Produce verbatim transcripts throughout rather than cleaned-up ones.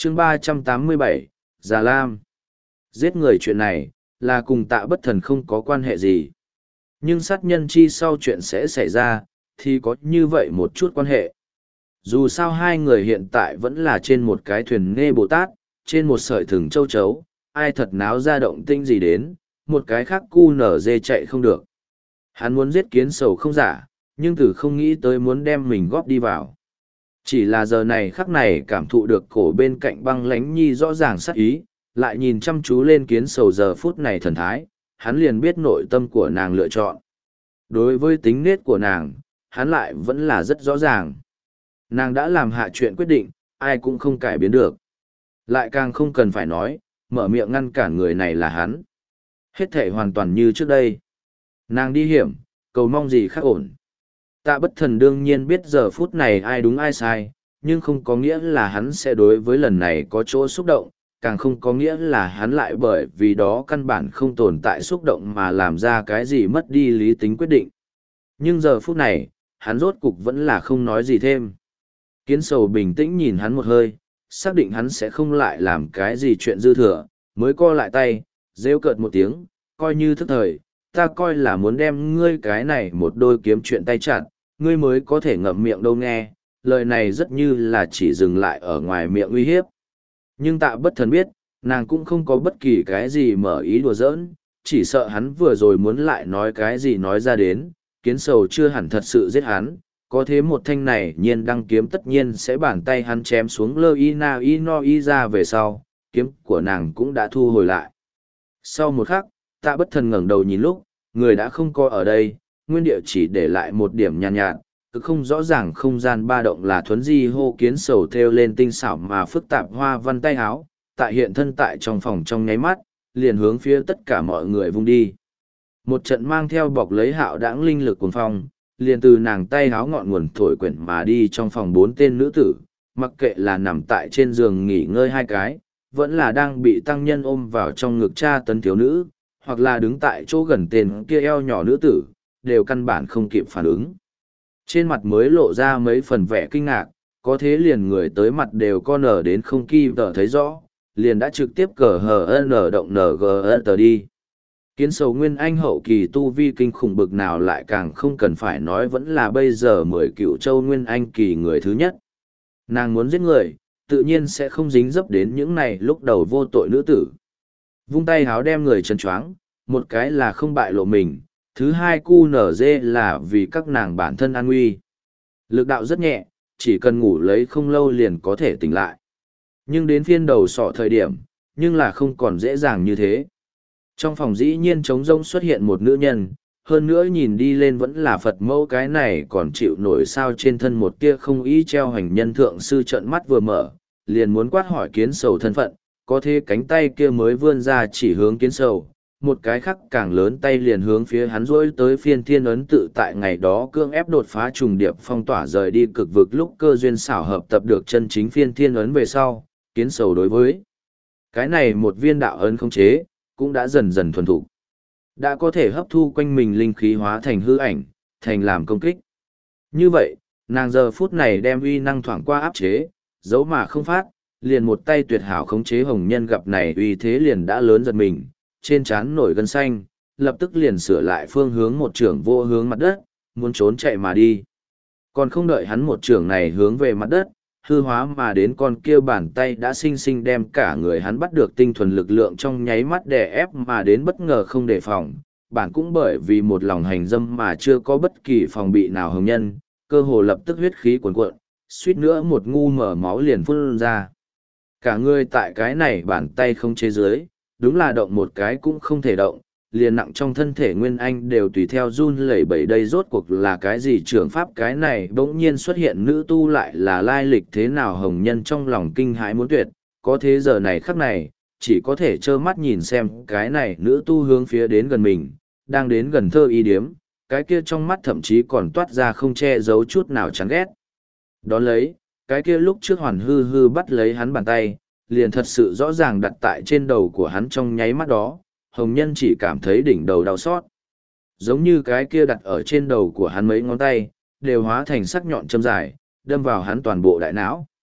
chương ba trăm tám mươi bảy, Già Lam. Giết người chuyện này, là cùng Tạ Bất Thần không có quan hệ gì. Nhưng sát nhân chi sau chuyện sẽ xảy ra, thì có như vậy một chút quan hệ. Dù sao hai người hiện tại vẫn là trên một cái thuyền nghe Bồ Tát, trên một sợi thừng châu chấu, ai thật náo ra động tinh gì đến, một cái khác cu nở dê chạy không được. Hắn muốn giết kiến sầu không giả, nhưng từ không nghĩ tới muốn đem mình góp đi vào. Chỉ là giờ này khắc này cảm thụ được cổ bên cạnh băng lánh nhi rõ ràng sắc ý, lại nhìn chăm chú lên kiến sầu giờ phút này thần thái, hắn liền biết nội tâm của nàng lựa chọn. Đối với tính nết của nàng, hắn lại vẫn là rất rõ ràng. Nàng đã làm hạ chuyện quyết định, ai cũng không cải biến được. Lại càng không cần phải nói, mở miệng ngăn cản người này là hắn. Hết thể hoàn toàn như trước đây. Nàng đi hiểm, cầu mong gì khác ổn. Tạ Bất Thần đương nhiên biết giờ phút này ai đúng ai sai, nhưng không có nghĩa là hắn sẽ đối với lần này có chỗ xúc động, càng không có nghĩa là hắn lại bởi vì đó căn bản không tồn tại xúc động mà làm ra cái gì mất đi lý tính quyết định. Nhưng giờ phút này, hắn rốt cục vẫn là không nói gì thêm. Kiến sầu bình tĩnh nhìn hắn một hơi, xác định hắn sẽ không lại làm cái gì chuyện dư thừa, mới co lại tay, rêu cợt một tiếng, coi như thức thời, ta coi là muốn đem ngươi cái này một đôi kiếm chuyện tay chặt, ngươi mới có thể ngậm miệng đâu nghe, lời này rất như là chỉ dừng lại ở ngoài miệng uy hiếp. Nhưng Tạ Bất Thần biết, nàng cũng không có bất kỳ cái gì mở ý đùa giỡn, chỉ sợ hắn vừa rồi muốn lại nói cái gì nói ra đến, kiến sầu chưa hẳn thật sự giết hắn, có thế một thanh này nhiên đăng kiếm tất nhiên sẽ bàn tay hắn chém xuống lơ y na y no y ra về sau, kiếm của nàng cũng đã thu hồi lại. Sau một khắc, Tạ Bất Thần ngẩng đầu nhìn lúc, người đã không có ở đây, nguyên địa chỉ để lại một điểm nhàn nhạt, nhạt, cứ không rõ ràng không gian ba động là thuấn di hô kiến sầu theo lên tinh xảo mà phức tạp hoa văn tay áo, tại hiện thân tại trong phòng trong nháy mắt, liền hướng phía tất cả mọi người vung đi. Một trận mang theo bọc lấy hạo đãng linh lực cuồng phong, liền từ nàng tay áo ngọn nguồn thổi quyển mà đi trong phòng bốn tên nữ tử, mặc kệ là nằm tại trên giường nghỉ ngơi hai cái, vẫn là đang bị tăng nhân ôm vào trong ngực cha tấn thiếu nữ, hoặc là đứng tại chỗ gần tên kia eo nhỏ nữ tử, đều căn bản không kịp phản ứng. Trên mặt mới lộ ra mấy phần vẻ kinh ngạc, có thế liền người tới mặt đều co nở đến không kỳ tờ thấy rõ, liền đã trực tiếp cờ hờ nở động nở gờ tờ đi. Kiến sầu nguyên anh hậu kỳ tu vi kinh khủng bực nào lại càng không cần phải nói vẫn là bây giờ mười cựu châu nguyên anh kỳ người thứ nhất. Nàng muốn giết người, tự nhiên sẽ không dính dấp đến những này lúc đầu vô tội nữ tử. Vung tay háo đem người chân choáng, một cái là không bại lộ mình, thứ hai cu nở dê là vì các nàng bản thân an nguy. Lực đạo rất nhẹ, chỉ cần ngủ lấy không lâu liền có thể tỉnh lại. Nhưng đến phiên đầu sọ thời điểm, nhưng là không còn dễ dàng như thế. Trong phòng dĩ nhiên trống rỗng xuất hiện một nữ nhân, hơn nữa nhìn đi lên vẫn là Phật mẫu cái này còn chịu nổi sao trên thân một tia không ý treo hành nhân thượng sư trợn mắt vừa mở, liền muốn quát hỏi kiến sầu thân phận, có thế cánh tay kia mới vươn ra chỉ hướng kiến sầu, một cái khác càng lớn tay liền hướng phía hắn rỗi tới phiên thiên ấn tự tại ngày đó cương ép đột phá trùng điệp phong tỏa rời đi cực vực lúc cơ duyên xảo hợp tập được chân chính phiên thiên ấn về sau, kiến sầu đối với cái này một viên đạo ấn không chế, cũng đã dần dần thuần thục. Đã có thể hấp thu quanh mình linh khí hóa thành hư ảnh, thành làm công kích. Như vậy, nàng giờ phút này đem uy năng thoảng qua áp chế, giấu mà không phát, liền một tay tuyệt hảo khống chế hồng nhân gặp này uy thế liền đã lớn giật mình, trên trán nổi gân xanh, lập tức liền sửa lại phương hướng một trưởng vô hướng mặt đất, muốn trốn chạy mà đi. Còn không đợi hắn một trưởng này hướng về mặt đất, hư hóa mà đến con kia bàn tay đã sinh sinh đem cả người hắn bắt được tinh thuần lực lượng trong nháy mắt đè ép mà đến bất ngờ không đề phòng. Bản cũng bởi vì một lòng hành dâm mà chưa có bất kỳ phòng bị nào hồng nhân, cơ hồ lập tức huyết khí cuồn cuộn, suýt nữa một ngu mở máu liền phun ra. Cả người tại cái này bàn tay không chế dưới, đúng là động một cái cũng không thể động, liền nặng trong thân thể Nguyên Anh đều tùy theo run lẩy bẩy đây rốt cuộc là cái gì trường pháp cái này bỗng nhiên xuất hiện nữ tu lại là lai lịch thế nào hồng nhân trong lòng kinh hãi muốn tuyệt, có thế giờ này khắc này, chỉ có thể trơ mắt nhìn xem cái này nữ tu hướng phía đến gần mình, đang đến gần thơ y điếm, cái kia trong mắt thậm chí còn toát ra không che giấu chút nào chán ghét. Đón lấy, cái kia lúc trước hoàn hư hư bắt lấy hắn bàn tay, liền thật sự rõ ràng đặt tại trên đầu của hắn trong nháy mắt đó, hồng nhân chỉ cảm thấy đỉnh đầu đau xót. Giống như cái kia đặt ở trên đầu của hắn mấy ngón tay, đều hóa thành sắc nhọn châm dài, đâm vào hắn toàn bộ đại não.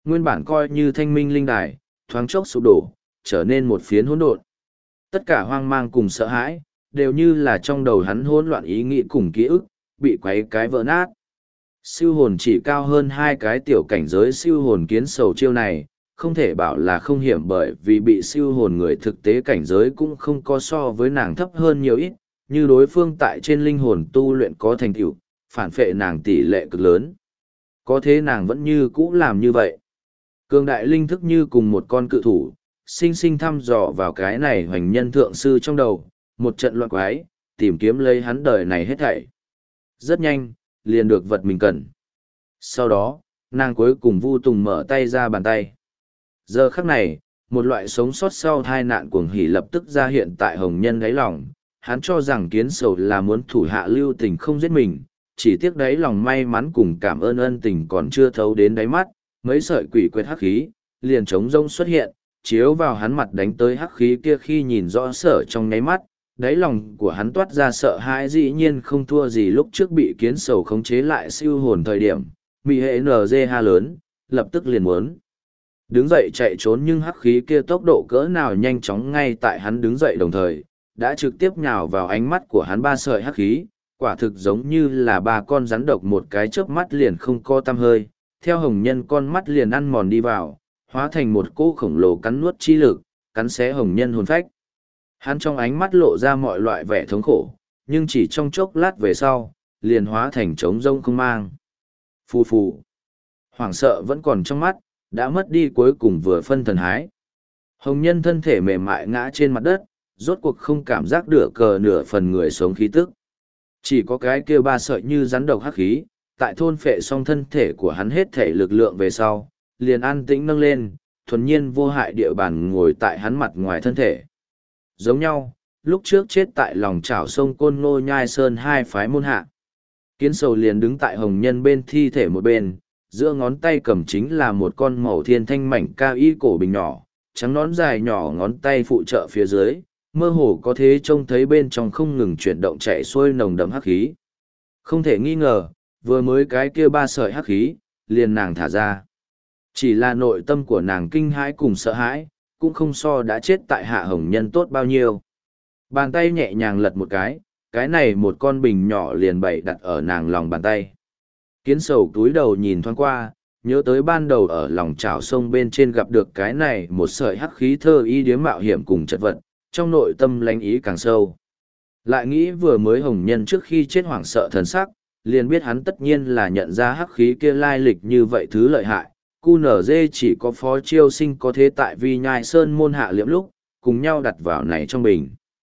Nguyên bản coi như thanh minh linh đài, thoáng chốc sụp đổ, trở nên một phiến hỗn độn. Tất cả hoang mang cùng sợ hãi, đều như là trong đầu hắn hỗn loạn ý nghĩ cùng ký ức, bị quấy cái vỡ nát. Siêu hồn chỉ cao hơn hai cái tiểu cảnh giới siêu hồn kiến sầu chiêu này, không thể bảo là không hiểm bởi vì bị siêu hồn người thực tế cảnh giới cũng không có so với nàng thấp hơn nhiều ít, như đối phương tại trên linh hồn tu luyện có thành tựu, phản phệ nàng tỷ lệ cực lớn. Có thế nàng vẫn như cũ làm như vậy. Cường đại linh thức như cùng một con cự thủ, sinh sinh thăm dò vào cái này hoành nhân thượng sư trong đầu, một trận loạn quái, tìm kiếm lấy hắn đời này hết thảy. Rất nhanh, liền được vật mình cần. Sau đó, nàng cuối cùng Vu Tùng mở tay ra bàn tay. Giờ khắc này, một loại sống sót sau tai nạn cuồng hỉ lập tức ra hiện tại hồng nhân đáy lòng. Hắn cho rằng kiến sầu là muốn thủ hạ lưu tình không giết mình, chỉ tiếc đáy lòng may mắn cùng cảm ơn ân tình còn chưa thấu đến đáy mắt, mấy sợi quỷ quyệt hắc khí, liền trống rông xuất hiện, chiếu vào hắn mặt đánh tới hắc khí kia khi nhìn rõ sở trong nháy mắt, đáy lòng của hắn toát ra sợ hãi dĩ nhiên không thua gì lúc trước bị kiến sầu khống chế lại siêu hồn thời điểm, mị hệ en giê ha lớn, lập tức liền muốn đứng dậy chạy trốn nhưng hắc khí kia tốc độ cỡ nào nhanh chóng ngay tại hắn đứng dậy đồng thời, đã trực tiếp nhào vào ánh mắt của hắn ba sợi hắc khí, quả thực giống như là ba con rắn độc một cái chớp mắt liền không co tăm hơi, theo hồng nhân con mắt liền ăn mòn đi vào, hóa thành một cỗ khổng lồ cắn nuốt chi lực, cắn xé hồng nhân hồn phách. Hắn trong ánh mắt lộ ra mọi loại vẻ thống khổ, nhưng chỉ trong chốc lát về sau, liền hóa thành trống rông không mang. Phù phù. Hoảng sợ vẫn còn trong mắt, đã mất đi cuối cùng vừa phân thần hái. Hồng nhân thân thể mềm mại ngã trên mặt đất, rốt cuộc không cảm giác được cờ nửa phần người sống khí tức. Chỉ có cái kia ba sợi như rắn độc hắc khí, tại thôn phệ xong thân thể của hắn hết thể lực lượng về sau, liền an tĩnh nâng lên, thuần nhiên vô hại địa bàn ngồi tại hắn mặt ngoài thân thể. Giống nhau, lúc trước chết tại lòng chảo sông Côn Ngô Nhai Sơn hai phái môn hạ. Kiến sầu liền đứng tại hồng nhân bên thi thể một bên, giữa ngón tay cầm chính là một con màu thiên thanh mảnh cao y cổ bình nhỏ, trắng nón dài nhỏ ngón tay phụ trợ phía dưới, mơ hồ có thế trông thấy bên trong không ngừng chuyển động chạy xuôi nồng đậm hắc khí. Không thể nghi ngờ, vừa mới cái kia ba sợi hắc khí, liền nàng thả ra. Chỉ là nội tâm của nàng kinh hãi cùng sợ hãi, cũng không so đã chết tại hạ hồng nhân tốt bao nhiêu. Bàn tay nhẹ nhàng lật một cái, cái này một con bình nhỏ liền bày đặt ở nàng lòng bàn tay. Kiến sầu túi đầu nhìn thoáng qua, nhớ tới ban đầu ở lòng chảo sông bên trên gặp được cái này một sợi hắc khí thơ y điếm mạo hiểm cùng chật vật, trong nội tâm lánh ý càng sâu. Lại nghĩ vừa mới hồng nhân trước khi chết hoảng sợ thần sắc, liền biết hắn tất nhiên là nhận ra hắc khí kia lai lịch như vậy thứ lợi hại. Cu nở dê chỉ có phó chiêu sinh có thế tại vi nhai sơn môn hạ liễm lúc, cùng nhau đặt vào này trong bình.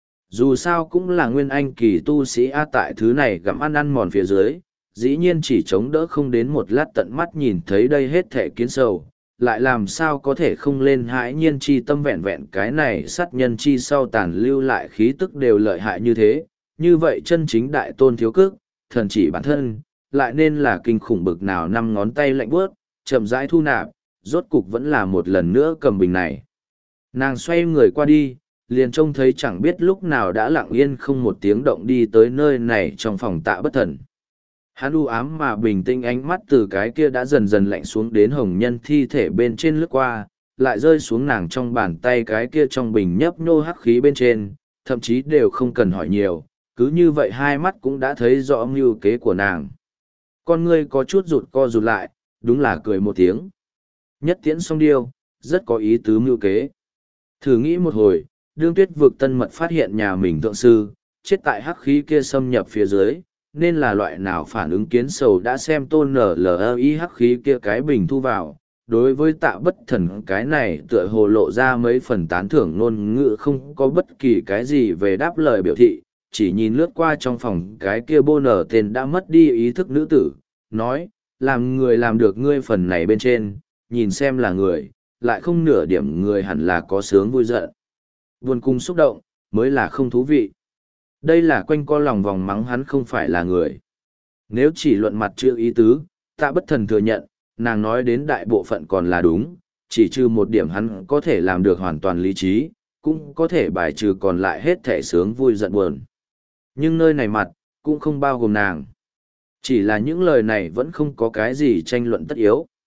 Dù sao cũng là nguyên anh kỳ tu sĩ A tại thứ này gặm ăn ăn mòn phía dưới, dĩ nhiên chỉ chống đỡ không đến một lát tận mắt nhìn thấy đây hết thể kiến sầu, lại làm sao có thể không lên hãi nhiên chi tâm vẹn vẹn cái này sát nhân chi sau tàn lưu lại khí tức đều lợi hại như thế, như vậy chân chính đại tôn thiếu cước, thần chỉ bản thân, lại nên là kinh khủng bực nào năm ngón tay lạnh bước, chậm rãi thu nạp, rốt cục vẫn là một lần nữa cầm bình này. Nàng xoay người qua đi, liền trông thấy chẳng biết lúc nào đã lặng yên không một tiếng động đi tới nơi này trong phòng Tạ Bất Thần. Hắn u ám mà bình tĩnh ánh mắt từ cái kia đã dần dần lạnh xuống đến hồng nhân thi thể bên trên lướt qua, lại rơi xuống nàng trong bàn tay cái kia trong bình nhấp nhô hắc khí bên trên, thậm chí đều không cần hỏi nhiều, cứ như vậy hai mắt cũng đã thấy rõ mưu kế của nàng. Con ngươi có chút rụt co rụt lại, đúng là cười một tiếng. Nhất tiễn song điêu, rất có ý tứ mưu kế. Thử nghĩ một hồi, đương tuyết vực tân mật phát hiện nhà mình thượng sư, chết tại hắc khí kia xâm nhập phía dưới, nên là loại nào phản ứng kiến sầu đã xem tôn nở lờ ý hắc khí kia cái bình thu vào. Đối với Tạ Bất Thần cái này tựa hồ lộ ra mấy phần tán thưởng ngôn ngữ không có bất kỳ cái gì về đáp lời biểu thị, chỉ nhìn lướt qua trong phòng cái kia bô nở tên đã mất đi ý thức nữ tử, nói, làm người làm được ngươi phần này bên trên, nhìn xem là người, lại không nửa điểm người hẳn là có sướng vui giận. Buồn cung xúc động, mới là không thú vị. Đây là quanh co lòng vòng mắng hắn không phải là người. Nếu chỉ luận mặt chưa ý tứ, Tạ Bất Thần thừa nhận, nàng nói đến đại bộ phận còn là đúng, chỉ trừ một điểm hắn có thể làm được hoàn toàn lý trí, cũng có thể bài trừ còn lại hết thể sướng vui giận buồn. Nhưng nơi này mặt, cũng không bao gồm nàng. Chỉ là những lời này vẫn không có cái gì tranh luận tất yếu.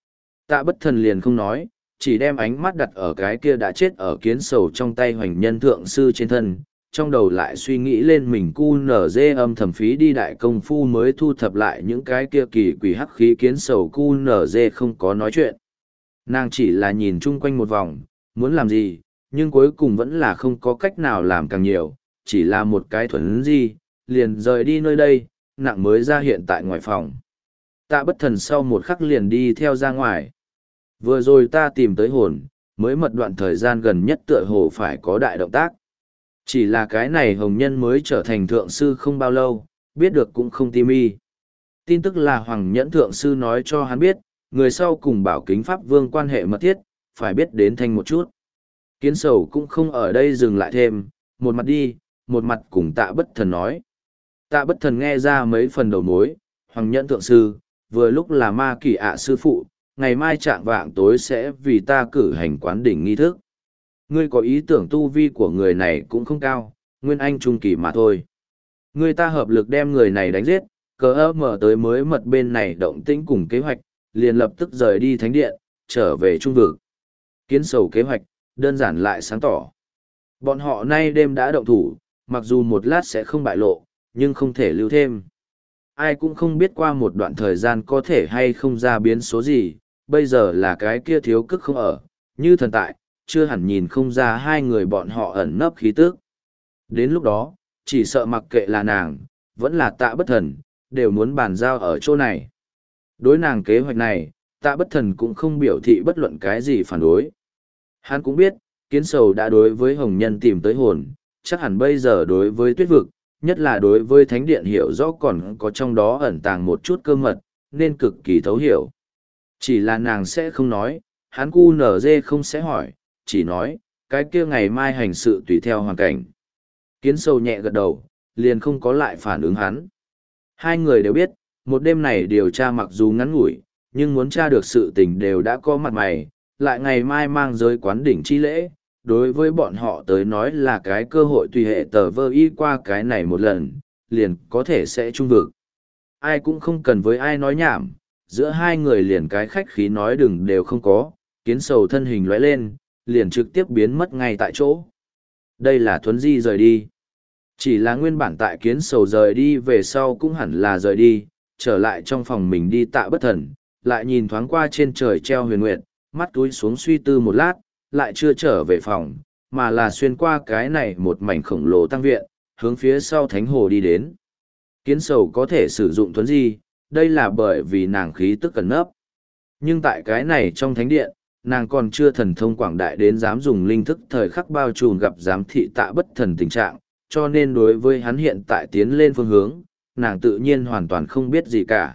Tạ bất thần liền không nói, chỉ đem ánh mắt đặt ở cái kia đã chết ở kiến sầu trong tay hoành nhân thượng sư trên thân, trong đầu lại suy nghĩ lên mình cu nở dê âm thầm phí đi đại công phu mới thu thập lại những cái kia kỳ quỷ hắc khí kiến sầu cu nở dê không có nói chuyện. Nàng chỉ là nhìn chung quanh một vòng, muốn làm gì, nhưng cuối cùng vẫn là không có cách nào làm càng nhiều, chỉ là một cái thuần gì, liền rời đi nơi đây, nặng mới ra hiện tại ngoài phòng. Tạ bất thần sau một khắc liền đi theo ra ngoài. Vừa rồi ta tìm tới hồn, mới mật đoạn thời gian gần nhất tựa hồ phải có đại động tác. Chỉ là cái này hồng nhân mới trở thành thượng sư không bao lâu, biết được cũng không tim y. Tin tức là Hoàng Nhẫn thượng sư nói cho hắn biết, người sau cùng bảo kính pháp vương quan hệ mật thiết, phải biết đến thanh một chút. Kiến sầu cũng không ở đây dừng lại thêm, một mặt đi, một mặt cùng tạ bất thần nói. Tạ bất thần nghe ra mấy phần đầu mối, Hoàng Nhẫn thượng sư, vừa lúc là ma kỷ ạ sư phụ, ngày mai trạng vạng tối sẽ vì ta cử hành quán đỉnh nghi thức. Ngươi có ý tưởng tu vi của người này cũng không cao, nguyên anh trung kỳ mà thôi. Ngươi ta hợp lực đem người này đánh giết, cờ ơ mở tới mới mật bên này động tĩnh cùng kế hoạch, liền lập tức rời đi thánh điện, trở về trung vực. Kiến sầu kế hoạch, đơn giản lại sáng tỏ. Bọn họ nay đêm đã động thủ, mặc dù một lát sẽ không bại lộ, nhưng không thể lưu thêm. Ai cũng không biết qua một đoạn thời gian có thể hay không ra biến số gì, bây giờ là cái kia thiếu cức không ở, như thần tại, chưa hẳn nhìn không ra hai người bọn họ ẩn nấp khí tức. Đến lúc đó, chỉ sợ mặc kệ là nàng, vẫn là tạ bất thần, đều muốn bàn giao ở chỗ này. Đối nàng kế hoạch này, tạ bất thần cũng không biểu thị bất luận cái gì phản đối. Hắn cũng biết, kiến sầu đã đối với hồng nhân tìm tới hồn, chắc hẳn bây giờ đối với tuyết vực, nhất là đối với thánh điện hiểu rõ còn có trong đó ẩn tàng một chút cơ mật, nên cực kỳ thấu hiểu. Chỉ là nàng sẽ không nói, hắn cu nở dê không sẽ hỏi, chỉ nói, cái kia ngày mai hành sự tùy theo hoàn cảnh. Kiến sầu nhẹ gật đầu, liền không có lại phản ứng hắn. Hai người đều biết, một đêm này điều tra mặc dù ngắn ngủi, nhưng muốn tra được sự tình đều đã có mặt mày, lại ngày mai mang giới quán đỉnh chi lễ, đối với bọn họ tới nói là cái cơ hội tùy hệ tờ vơ y qua cái này một lần, liền có thể sẽ trung vực. Ai cũng không cần với ai nói nhảm, giữa hai người liền cái khách khí nói đừng đều không có, kiến sầu thân hình lóe lên, liền trực tiếp biến mất ngay tại chỗ. Đây là thuấn di rời đi. Chỉ là nguyên bản tại kiến sầu rời đi về sau cũng hẳn là rời đi, trở lại trong phòng mình đi tạ bất thần, lại nhìn thoáng qua trên trời treo huyền nguyệt, mắt túi xuống suy tư một lát, lại chưa trở về phòng, mà là xuyên qua cái này một mảnh khổng lồ tăng viện, hướng phía sau thánh hồ đi đến. Kiến sầu có thể sử dụng thuấn di, đây là bởi vì nàng khí tức cẩn nấp. Nhưng tại cái này trong thánh điện, nàng còn chưa thần thông quảng đại đến dám dùng linh thức thời khắc bao trùm gặp giám thị tạ bất thần tình trạng, cho nên đối với hắn hiện tại tiến lên phương hướng, nàng tự nhiên hoàn toàn không biết gì cả.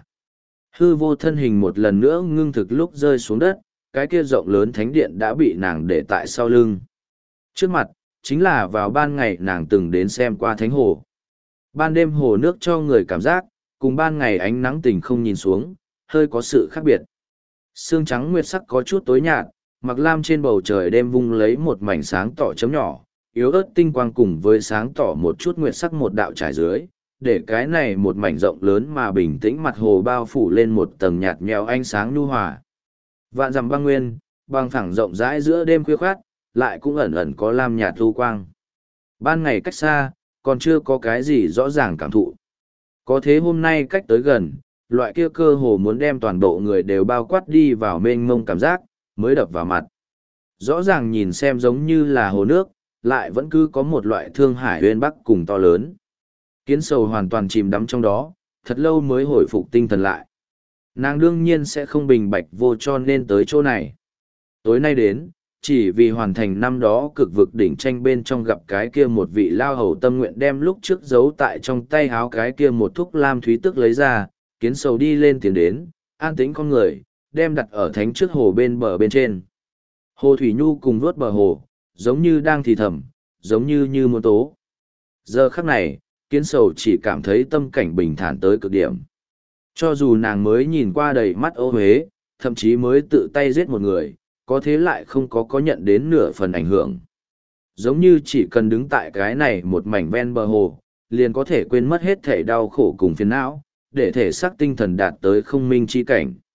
Hư vô thân hình một lần nữa ngưng thực lúc rơi xuống đất, cái kia rộng lớn thánh điện đã bị nàng để tại sau lưng. Trước mặt, chính là vào ban ngày nàng từng đến xem qua thánh hồ. Ban đêm hồ nước cho người cảm giác, cùng ban ngày ánh nắng tình không nhìn xuống, hơi có sự khác biệt. Sương trắng nguyệt sắc có chút tối nhạt, mặc lam trên bầu trời đêm vung lấy một mảnh sáng tỏ chấm nhỏ, yếu ớt tinh quang cùng với sáng tỏ một chút nguyệt sắc một đạo trải dưới, để cái này một mảnh rộng lớn mà bình tĩnh mặt hồ bao phủ lên một tầng nhạt nhẽo ánh sáng nhu hòa. Vạn dặm băng nguyên, băng phẳng rộng rãi giữa đêm khuya khoát, lại cũng ẩn ẩn có lam nhạt thu quang. Ban ngày cách xa, còn chưa có cái gì rõ ràng cảm thụ. Có thế hôm nay cách tới gần, loại kia cơ hồ muốn đem toàn bộ người đều bao quát đi vào mênh mông cảm giác, mới đập vào mặt. Rõ ràng nhìn xem giống như là hồ nước, lại vẫn cứ có một loại thương hải uyên bắc cùng to lớn. Kiến sầu hoàn toàn chìm đắm trong đó, thật lâu mới hồi phục tinh thần lại. Nàng đương nhiên sẽ không bình bạch vô cho nên tới chỗ này. Tối nay đến, chỉ vì hoàn thành năm đó cực vực đỉnh tranh bên trong gặp cái kia một vị lao hầu tâm nguyện đem lúc trước giấu tại trong tay háo cái kia một thúc lam thúy tức lấy ra, kiến sầu đi lên tiến đến, an tĩnh con người, đem đặt ở thánh trước hồ bên bờ bên trên. Hồ Thủy Nhu cùng vuốt bờ hồ, giống như đang thì thầm, giống như như muốn tố. Giờ khắc này, kiến sầu chỉ cảm thấy tâm cảnh bình thản tới cực điểm. Cho dù nàng mới nhìn qua đầy mắt ô huế, thậm chí mới tự tay giết một người, có thế lại không có có nhận đến nửa phần ảnh hưởng. Giống như chỉ cần đứng tại cái này một mảnh ven bờ hồ, liền có thể quên mất hết thể đau khổ cùng phiền não, để thể xác tinh thần đạt tới không minh chi cảnh.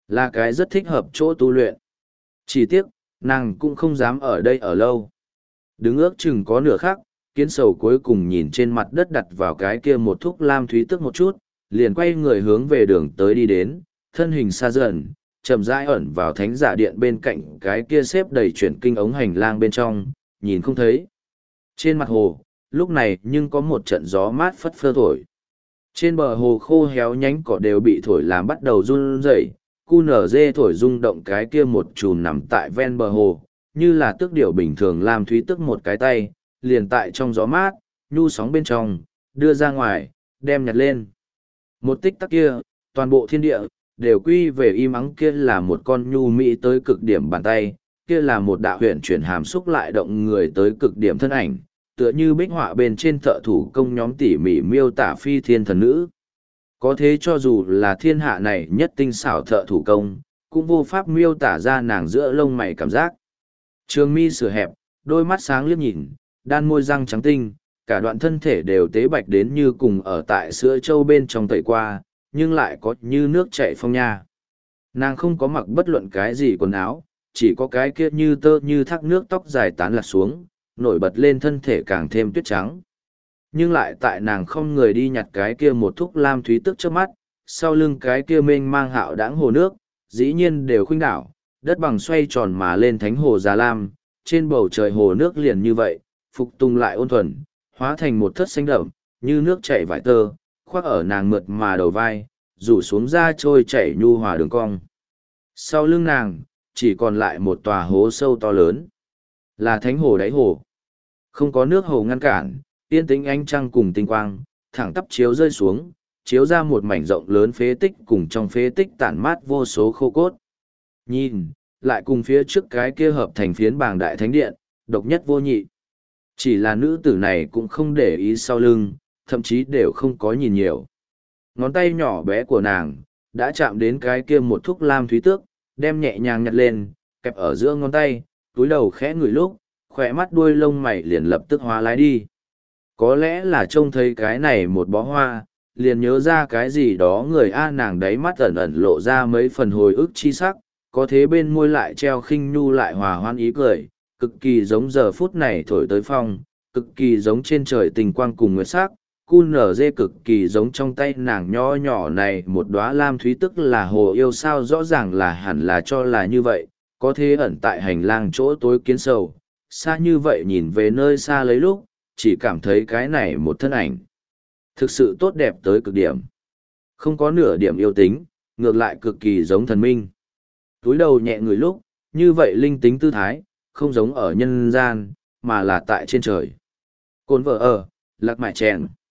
Là cái rất thích hợp chỗ tu luyện. Chỉ tiếc, nàng cũng không dám ở đây ở lâu. Đứng ước chừng có nửa khắc, kiến sầu cuối cùng nhìn trên mặt đất đặt vào cái kia một thuốc lam thúy tức một chút, liền quay người hướng về đường tới đi đến, thân hình xa dần, chậm rãi ẩn vào thánh giả điện bên cạnh cái kia xếp đầy chuyển kinh ống hành lang bên trong, nhìn không thấy. Trên mặt hồ, lúc này nhưng có một trận gió mát phất phơ thổi. Trên bờ hồ khô héo nhánh cỏ đều bị thổi làm bắt đầu run rẩy, cu nở dê thổi rung động cái kia một chùm nằm tại ven bờ hồ, như là tước điểu bình thường làm thúy tức một cái tay, liền tại trong gió mát, nhu sóng bên trong, đưa ra ngoài, đem nhặt lên. Một tích tắc kia, toàn bộ thiên địa, đều quy về im ắng, kia là một con nhu mỹ tới cực điểm bàn tay, kia là một đạo huyền chuyển hàm xúc lại động người tới cực điểm thân ảnh, tựa như bích họa bên trên thợ thủ công nhóm tỉ mỉ miêu tả phi thiên thần nữ. Có thế cho dù là thiên hạ này nhất tinh xảo thợ thủ công, cũng vô pháp miêu tả ra nàng giữa lông mày cảm giác. Trường mi sửa hẹp, đôi mắt sáng liếc nhìn, đan môi răng trắng tinh, cả đoạn thân thể đều tế bạch đến như cùng ở tại sữa trâu bên trong tẩy qua, nhưng lại có như nước chảy phong nha. Nàng không có mặc bất luận cái gì quần áo, chỉ có cái kia như tơ như thác nước tóc dài tán lạc xuống, nổi bật lên thân thể càng thêm tuyết trắng. Nhưng lại tại nàng không người đi nhặt cái kia một thúc lam thúy tức trước mắt, sau lưng cái kia mênh mang hạo đãng hồ nước, dĩ nhiên đều khuynh đảo, đất bằng xoay tròn mà lên thánh hồ Già Lam, trên bầu trời hồ nước liền như vậy, phục tung lại ôn thuần, hóa thành một thất xanh đậm, như nước chảy vải tơ, khoác ở nàng mượt mà đầu vai, rủ xuống ra trôi chảy nhu hòa đường cong. Sau lưng nàng, chỉ còn lại một tòa hố sâu to lớn, là thánh hồ đáy hồ. Không có nước hồ ngăn cản, yên tĩnh ánh trăng cùng tinh quang, thẳng tắp chiếu rơi xuống, chiếu ra một mảnh rộng lớn phế tích cùng trong phế tích tản mát vô số khô cốt. Nhìn, lại cùng phía trước cái kia hợp thành phiến bảng đại thánh điện, độc nhất vô nhị. Chỉ là nữ tử này cũng không để ý sau lưng, thậm chí đều không có nhìn nhiều. Ngón tay nhỏ bé của nàng, đã chạm đến cái kia một thuốc lam thúy tước, đem nhẹ nhàng nhặt lên, kẹp ở giữa ngón tay, túi đầu khẽ ngửi lúc, khỏe mắt đuôi lông mày liền lập tức hóa lái đi. Có lẽ là trông thấy cái này một bó hoa, liền nhớ ra cái gì đó người A nàng đáy mắt ẩn ẩn lộ ra mấy phần hồi ức chi sắc, có thế bên môi lại treo khinh nhu lại hòa hoan ý cười, cực kỳ giống giờ phút này thổi tới phong, cực kỳ giống trên trời tình quang cùng nguyệt sắc, cu nở dê cực kỳ giống trong tay nàng nho nhỏ này một đóa lam thúy tức là hồ yêu sao rõ ràng là hẳn là cho là như vậy, có thế ẩn tại hành lang chỗ tối kiến sầu, xa như vậy nhìn về nơi xa lấy lúc, chỉ cảm thấy cái này một thân ảnh. Thực sự tốt đẹp tới cực điểm. Không có nửa điểm yêu tính, ngược lại cực kỳ giống thần minh. Túi đầu nhẹ người lúc, như vậy linh tính tư thái, không giống ở nhân gian, mà là tại trên trời. Cồn vợ ở, lạc mại chèn.